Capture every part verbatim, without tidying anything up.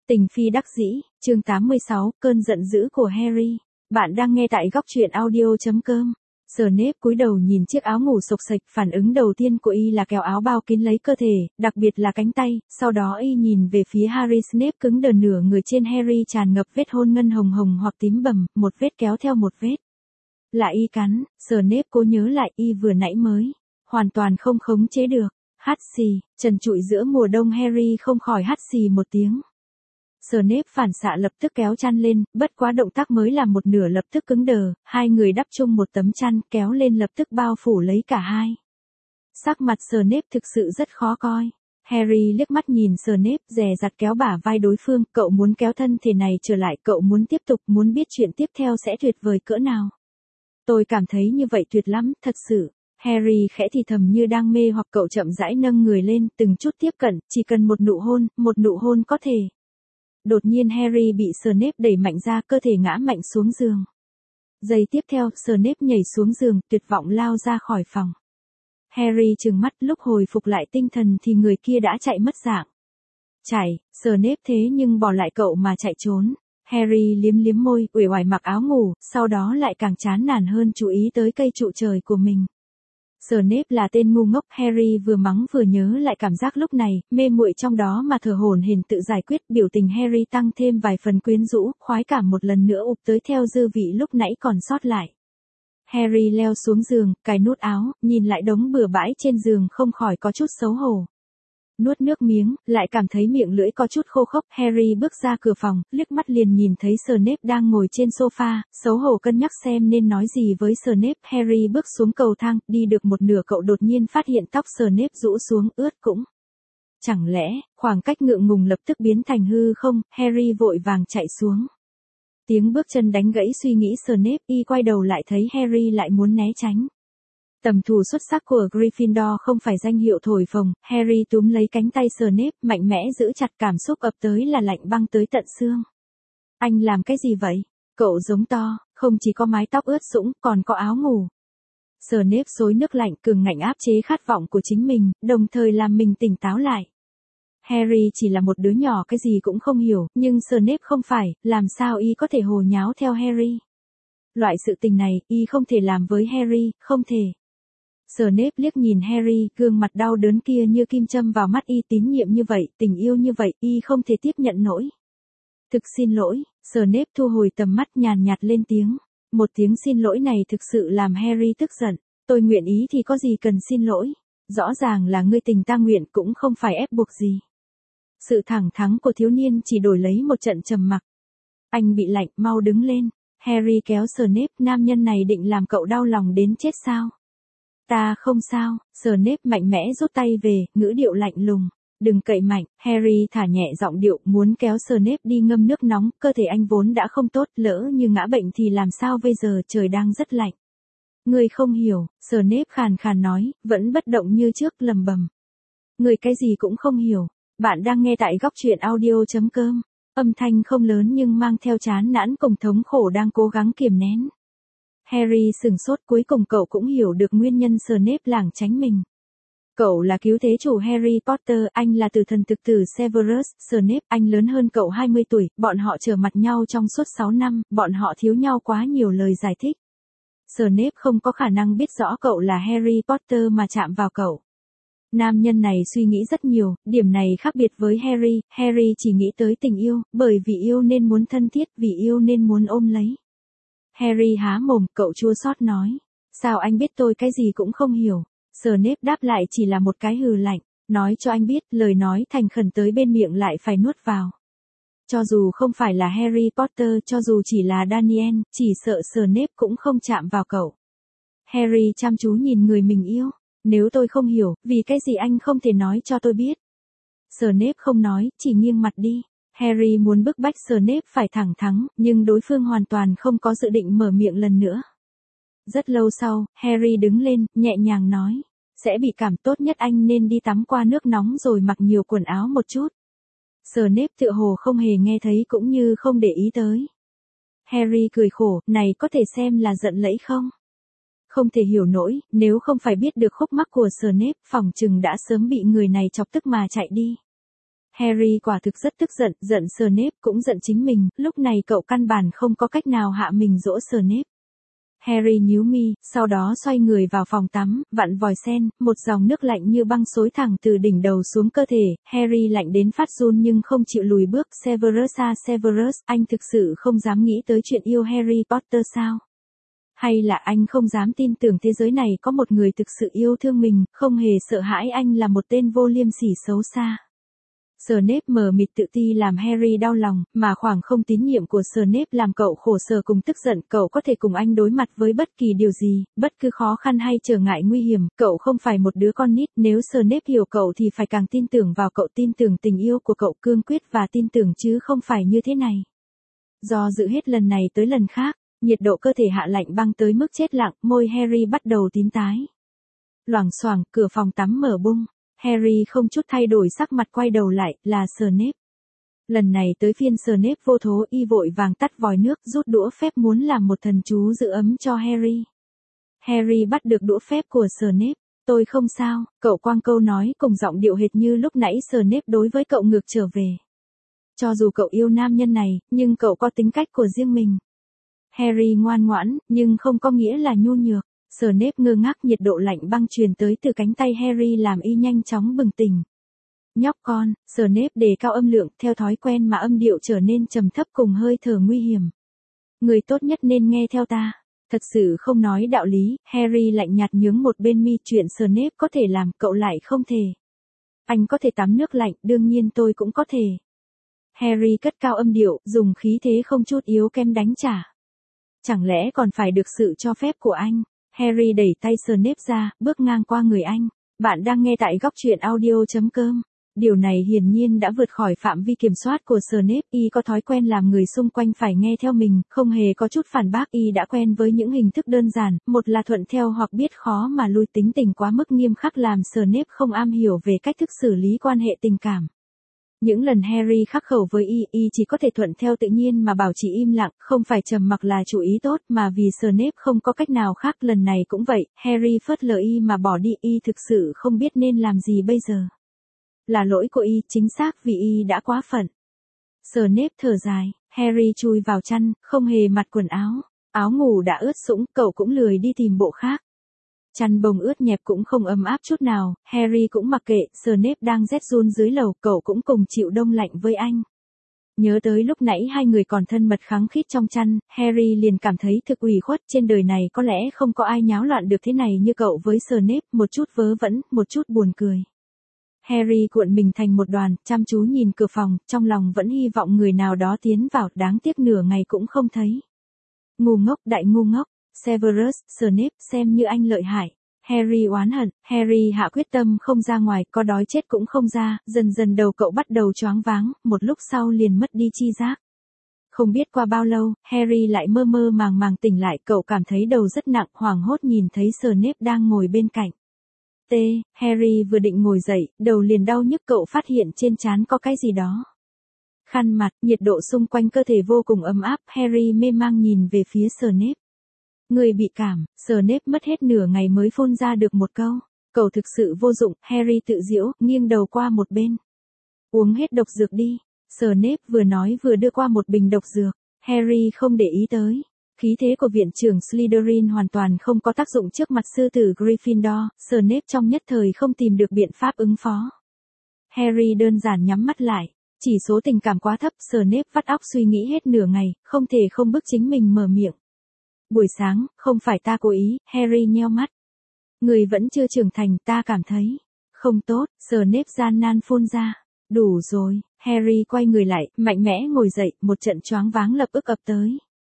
Tình phi đắc dĩ, chương tám mươi sáu, cơn giận dữ của Harry. Bạn đang nghe tại góc truyện audio chấm com. Snape cúi đầu nhìn chiếc áo ngủ xộc xệch, phản ứng đầu tiên của y là kéo áo bao kín lấy cơ thể, đặc biệt là cánh tay, sau đó y nhìn về phía Harry. Snape cứng đờ, nửa người trên Harry tràn ngập vết hôn ngân hồng hồng hoặc tím bầm, một vết kéo theo một vết. Là y cắn. Snape cố nhớ lại, y vừa nãy mới hoàn toàn không khống chế được. Hắt xì, trần trụi giữa mùa đông, Harry không khỏi hắt xì một tiếng. Snape phản xạ lập tức kéo chăn lên, bất quá động tác mới làm một nửa lập tức cứng đờ, hai người đắp chung một tấm chăn, kéo lên lập tức bao phủ lấy cả hai. Sắc mặt Snape thực sự rất khó coi. Harry liếc mắt nhìn Snape, dè dặt kéo bả vai đối phương, cậu muốn kéo thân thể này trở lại, cậu muốn tiếp tục, muốn biết chuyện tiếp theo sẽ tuyệt vời cỡ nào. Tôi cảm thấy như vậy tuyệt lắm, thật sự. Harry khẽ thì thầm như đang mê hoặc, cậu chậm rãi nâng người lên, từng chút tiếp cận, chỉ cần một nụ hôn, một nụ hôn có thể. Đột nhiên Harry bị Snape đẩy mạnh ra, cơ thể ngã mạnh xuống giường. Giây tiếp theo, Snape nhảy xuống giường, tuyệt vọng lao ra khỏi phòng. Harry trừng mắt, lúc hồi phục lại tinh thần thì người kia đã chạy mất dạng. Chạy, Snape thế nhưng bỏ lại cậu mà chạy trốn. Harry liếm liếm môi, uể oải mặc áo ngủ, sau đó lại càng chán nản hơn, chú ý tới cây trụ trời của mình. Snape là tên ngu ngốc. Harry vừa mắng vừa nhớ lại cảm giác lúc này, mê muội trong đó mà thở hổn hển tự giải quyết. Biểu tình Harry tăng thêm vài phần quyến rũ, khoái cảm một lần nữa ụp tới theo dư vị lúc nãy còn sót lại. Harry leo xuống giường, cài nút áo, nhìn lại đống bừa bãi trên giường không khỏi có chút xấu hổ. Nuốt nước miếng, lại cảm thấy miệng lưỡi có chút khô khốc. Harry bước ra cửa phòng, liếc mắt liền nhìn thấy Snape đang ngồi trên sofa, xấu hổ cân nhắc xem nên nói gì với Snape. Harry bước xuống cầu thang, đi được một nửa cậu đột nhiên phát hiện tóc Snape rũ xuống, ướt cũng. Chẳng lẽ, khoảng cách ngượng ngùng lập tức biến thành hư không? Harry vội vàng chạy xuống. Tiếng bước chân đánh gãy suy nghĩ Snape, y quay đầu lại thấy Harry lại muốn né tránh. Tầm thủ xuất sắc của Gryffindor không phải danh hiệu thổi phồng. Harry túm lấy cánh tay Snape, mạnh mẽ giữ chặt, cảm xúc ập tới là lạnh băng tới tận xương. Anh làm cái gì vậy? Cậu giống to, không chỉ có mái tóc ướt sũng, còn có áo ngủ. Snape xối nước lạnh, cường ngạnh áp chế khát vọng của chính mình, đồng thời làm mình tỉnh táo lại. Harry chỉ là một đứa nhỏ cái gì cũng không hiểu, nhưng Snape không phải, làm sao y có thể hồ nháo theo Harry? Loại sự tình này, y không thể làm với Harry, không thể. Snape liếc nhìn Harry, gương mặt đau đớn kia như kim châm vào mắt y, tín nhiệm như vậy, tình yêu như vậy, y không thể tiếp nhận nổi. Thực xin lỗi. Snape thu hồi tầm mắt, nhàn nhạt lên tiếng. Một tiếng xin lỗi này thực sự làm Harry tức giận. Tôi nguyện ý thì có gì cần xin lỗi. Rõ ràng là ngươi tình ta nguyện, cũng không phải ép buộc gì. Sự thẳng thắn của thiếu niên chỉ đổi lấy một trận trầm mặc. Anh bị lạnh, mau đứng lên. Harry kéo Snape, nam nhân này định làm cậu đau lòng đến chết sao? Ta không sao. Snape mạnh mẽ rút tay về, ngữ điệu lạnh lùng. Đừng cậy mạnh. Harry thả nhẹ giọng điệu, muốn kéo Snape đi ngâm nước nóng, cơ thể anh vốn đã không tốt, lỡ như ngã bệnh thì làm sao bây giờ, trời đang rất lạnh. Ngươi không hiểu. Snape khàn khàn nói, vẫn bất động như trước, lầm bầm. Ngươi cái gì cũng không hiểu. Bạn đang nghe tại góc truyện audio chấm com. Âm thanh không lớn nhưng mang theo chán nản cùng thống khổ đang cố gắng kiềm nén. Harry sừng sốt, cuối cùng cậu cũng hiểu được nguyên nhân Snape lảng tránh mình. Cậu là cứu thế chủ Harry Potter, anh là tử thần thực tử Severus Snape, anh lớn hơn cậu hai mươi tuổi, bọn họ trở mặt nhau trong suốt sáu năm, bọn họ thiếu nhau quá nhiều lời giải thích. Snape không có khả năng biết rõ cậu là Harry Potter mà chạm vào cậu. Nam nhân này suy nghĩ rất nhiều, điểm này khác biệt với Harry. Harry chỉ nghĩ tới tình yêu, bởi vì yêu nên muốn thân thiết, vì yêu nên muốn ôm lấy. Harry há mồm, cậu chua xót nói. Sao anh biết tôi cái gì cũng không hiểu? Snape đáp lại chỉ là một cái hừ lạnh. Nói cho anh biết, lời nói thành khẩn tới bên miệng lại phải nuốt vào. Cho dù không phải là Harry Potter, cho dù chỉ là Daniel, chỉ sợ Snape cũng không chạm vào cậu. Harry chăm chú nhìn người mình yêu. Nếu tôi không hiểu, vì cái gì anh không thể nói cho tôi biết? Snape không nói, chỉ nghiêng mặt đi. Harry muốn bức bách Snape phải thẳng thắn, nhưng đối phương hoàn toàn không có dự định mở miệng lần nữa. Rất lâu sau, Harry đứng lên, nhẹ nhàng nói. Sẽ bị cảm, tốt nhất anh nên đi tắm qua nước nóng rồi mặc nhiều quần áo một chút. Snape tựa hồ không hề nghe thấy cũng như không để ý tới. Harry cười khổ, này có thể xem là giận lẫy không? Không thể hiểu nổi, nếu không phải biết được khúc mắc của Snape, phỏng chừng đã sớm bị người này chọc tức mà chạy đi. Harry quả thực rất tức giận, giận Snape cũng giận chính mình, lúc này cậu căn bản không có cách nào hạ mình dỗ Snape. Harry nhíu mi, sau đó xoay người vào phòng tắm, vặn vòi sen, một dòng nước lạnh như băng xối thẳng từ đỉnh đầu xuống cơ thể, Harry lạnh đến phát run nhưng không chịu lùi bước, Severus à Severus, anh thực sự không dám nghĩ tới chuyện yêu Harry Potter sao? Hay là anh không dám tin tưởng thế giới này có một người thực sự yêu thương mình, không hề sợ hãi anh là một tên vô liêm sỉ xấu xa? Snape mờ mịt tự ti làm Harry đau lòng, mà khoảng không tín nhiệm của Snape làm cậu khổ sở cùng tức giận, cậu có thể cùng anh đối mặt với bất kỳ điều gì, bất cứ khó khăn hay trở ngại nguy hiểm, cậu không phải một đứa con nít, nếu Snape hiểu cậu thì phải càng tin tưởng vào cậu, tin tưởng tình yêu của cậu cương quyết và tin tưởng chứ không phải như thế này. Do dự hết lần này tới lần khác, nhiệt độ cơ thể hạ lạnh băng tới mức chết lặng, môi Harry bắt đầu tím tái. Loảng xoảng, cửa phòng tắm mở bung. Harry không chút thay đổi sắc mặt quay đầu lại, là Snape. Lần này tới phiên Snape vô thố, y vội vàng tắt vòi nước, rút đũa phép muốn làm một thần chú giữ ấm cho Harry. Harry bắt được đũa phép của Snape. Tôi không sao, cậu quang câu nói cùng giọng điệu hệt như lúc nãy Snape đối với cậu ngược trở về. Cho dù cậu yêu nam nhân này, nhưng cậu có tính cách của riêng mình. Harry ngoan ngoãn, nhưng không có nghĩa là nhu nhược. Snape ngơ ngác, nhiệt độ lạnh băng truyền tới từ cánh tay Harry làm y nhanh chóng bừng tỉnh. Nhóc con, Snape đề cao âm lượng, theo thói quen mà âm điệu trở nên trầm thấp cùng hơi thở nguy hiểm. Người tốt nhất nên nghe theo ta. Thật sự không nói đạo lý, Harry lạnh nhạt nhướng một bên mi, chuyện Snape có thể làm, cậu lại không thể. Anh có thể tắm nước lạnh, đương nhiên tôi cũng có thể. Harry cất cao âm điệu, dùng khí thế không chút yếu kém đánh trả. Chẳng lẽ còn phải được sự cho phép của anh? Harry đẩy tay Snape ra, bước ngang qua người anh. Bạn đang nghe tại góc truyện audio chấm com. Điều này hiển nhiên đã vượt khỏi phạm vi kiểm soát của Snape, y có thói quen làm người xung quanh phải nghe theo mình, không hề có chút phản bác, y đã quen với những hình thức đơn giản, một là thuận theo hoặc biết khó mà lui, tính tình quá mức nghiêm khắc làm Snape không am hiểu về cách thức xử lý quan hệ tình cảm. Những lần Harry khắc khẩu với y, y chỉ có thể thuận theo tự nhiên mà bảo trì im lặng, không phải trầm mặc là chủ ý tốt, mà vì Snape không có cách nào khác, lần này cũng vậy, Harry phớt lờ y mà bỏ đi, y thực sự không biết nên làm gì bây giờ. Là lỗi của y, chính xác vì y đã quá phận. Snape thở dài, Harry chui vào chăn, không hề mặc quần áo, áo ngủ đã ướt sũng, cậu cũng lười đi tìm bộ khác. Chăn bông ướt nhẹp cũng không ấm áp chút nào, Harry cũng mặc kệ, Snape đang rét run dưới lầu, cậu cũng cùng chịu đông lạnh với anh. Nhớ tới lúc nãy hai người còn thân mật khăng khít trong chăn, Harry liền cảm thấy thực ủy khuất, trên đời này có lẽ không có ai nháo loạn được thế này như cậu với Snape, một chút vớ vẩn, một chút buồn cười. Harry cuộn mình thành một đoàn, chăm chú nhìn cửa phòng, trong lòng vẫn hy vọng người nào đó tiến vào, đáng tiếc nửa ngày cũng không thấy. Ngu ngốc, đại ngu ngốc. Severus, Snape, xem như anh lợi hại. Harry oán hận, Harry hạ quyết tâm không ra ngoài, có đói chết cũng không ra, dần dần đầu cậu bắt đầu choáng váng, một lúc sau liền mất đi chi giác. Không biết qua bao lâu, Harry lại mơ mơ màng màng tỉnh lại, cậu cảm thấy đầu rất nặng, hoảng hốt nhìn thấy Snape đang ngồi bên cạnh. T, Harry vừa định ngồi dậy, đầu liền đau nhức, cậu phát hiện trên trán có cái gì đó. Khăn mặt, nhiệt độ xung quanh cơ thể vô cùng ấm áp, Harry mê mang nhìn về phía Snape. Người bị cảm, Snape mất hết nửa ngày mới phun ra được một câu. Cậu thực sự vô dụng, Harry tự giễu, nghiêng đầu qua một bên. Uống hết độc dược đi. Snape vừa nói vừa đưa qua một bình độc dược. Harry không để ý tới. Khí thế của viện trưởng Slytherin hoàn toàn không có tác dụng trước mặt sư tử Gryffindor. Snape trong nhất thời không tìm được biện pháp ứng phó. Harry đơn giản nhắm mắt lại. Chỉ số tình cảm quá thấp, Snape vắt óc suy nghĩ hết nửa ngày, không thể không bức chính mình mở miệng. Buổi sáng, không phải ta cố ý, Harry nheo mắt. Người vẫn chưa trưởng thành, ta cảm thấy. Không tốt, Snape gian nan phun ra. Đủ rồi, Harry quay người lại, mạnh mẽ ngồi dậy, một trận choáng váng lập ức ập tới.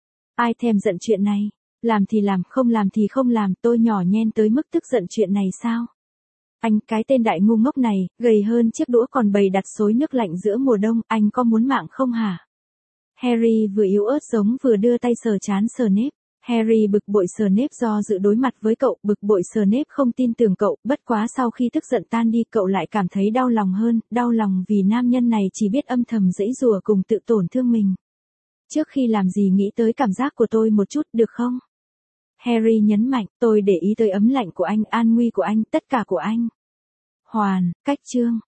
Ai thèm giận chuyện này? Làm thì làm, không làm thì không làm, tôi nhỏ nhen tới mức tức giận chuyện này sao? Anh, cái tên đại ngu ngốc này, gầy hơn chiếc đũa còn bày đặt xối nước lạnh giữa mùa đông, anh có muốn mạng không hả? Harry vừa yếu ớt giống vừa đưa tay sờ trán Snape. Harry bực bội Snape do dự đối mặt với cậu, bực bội Snape không tin tưởng cậu, bất quá sau khi tức giận tan đi cậu lại cảm thấy đau lòng hơn, đau lòng vì nam nhân này chỉ biết âm thầm giãy giụa cùng tự tổn thương mình. Trước khi làm gì nghĩ tới cảm giác của tôi một chút, được không? Harry nhấn mạnh, tôi để ý tới ấm lạnh của anh, an nguy của anh, tất cả của anh. Hoàn, cách chương.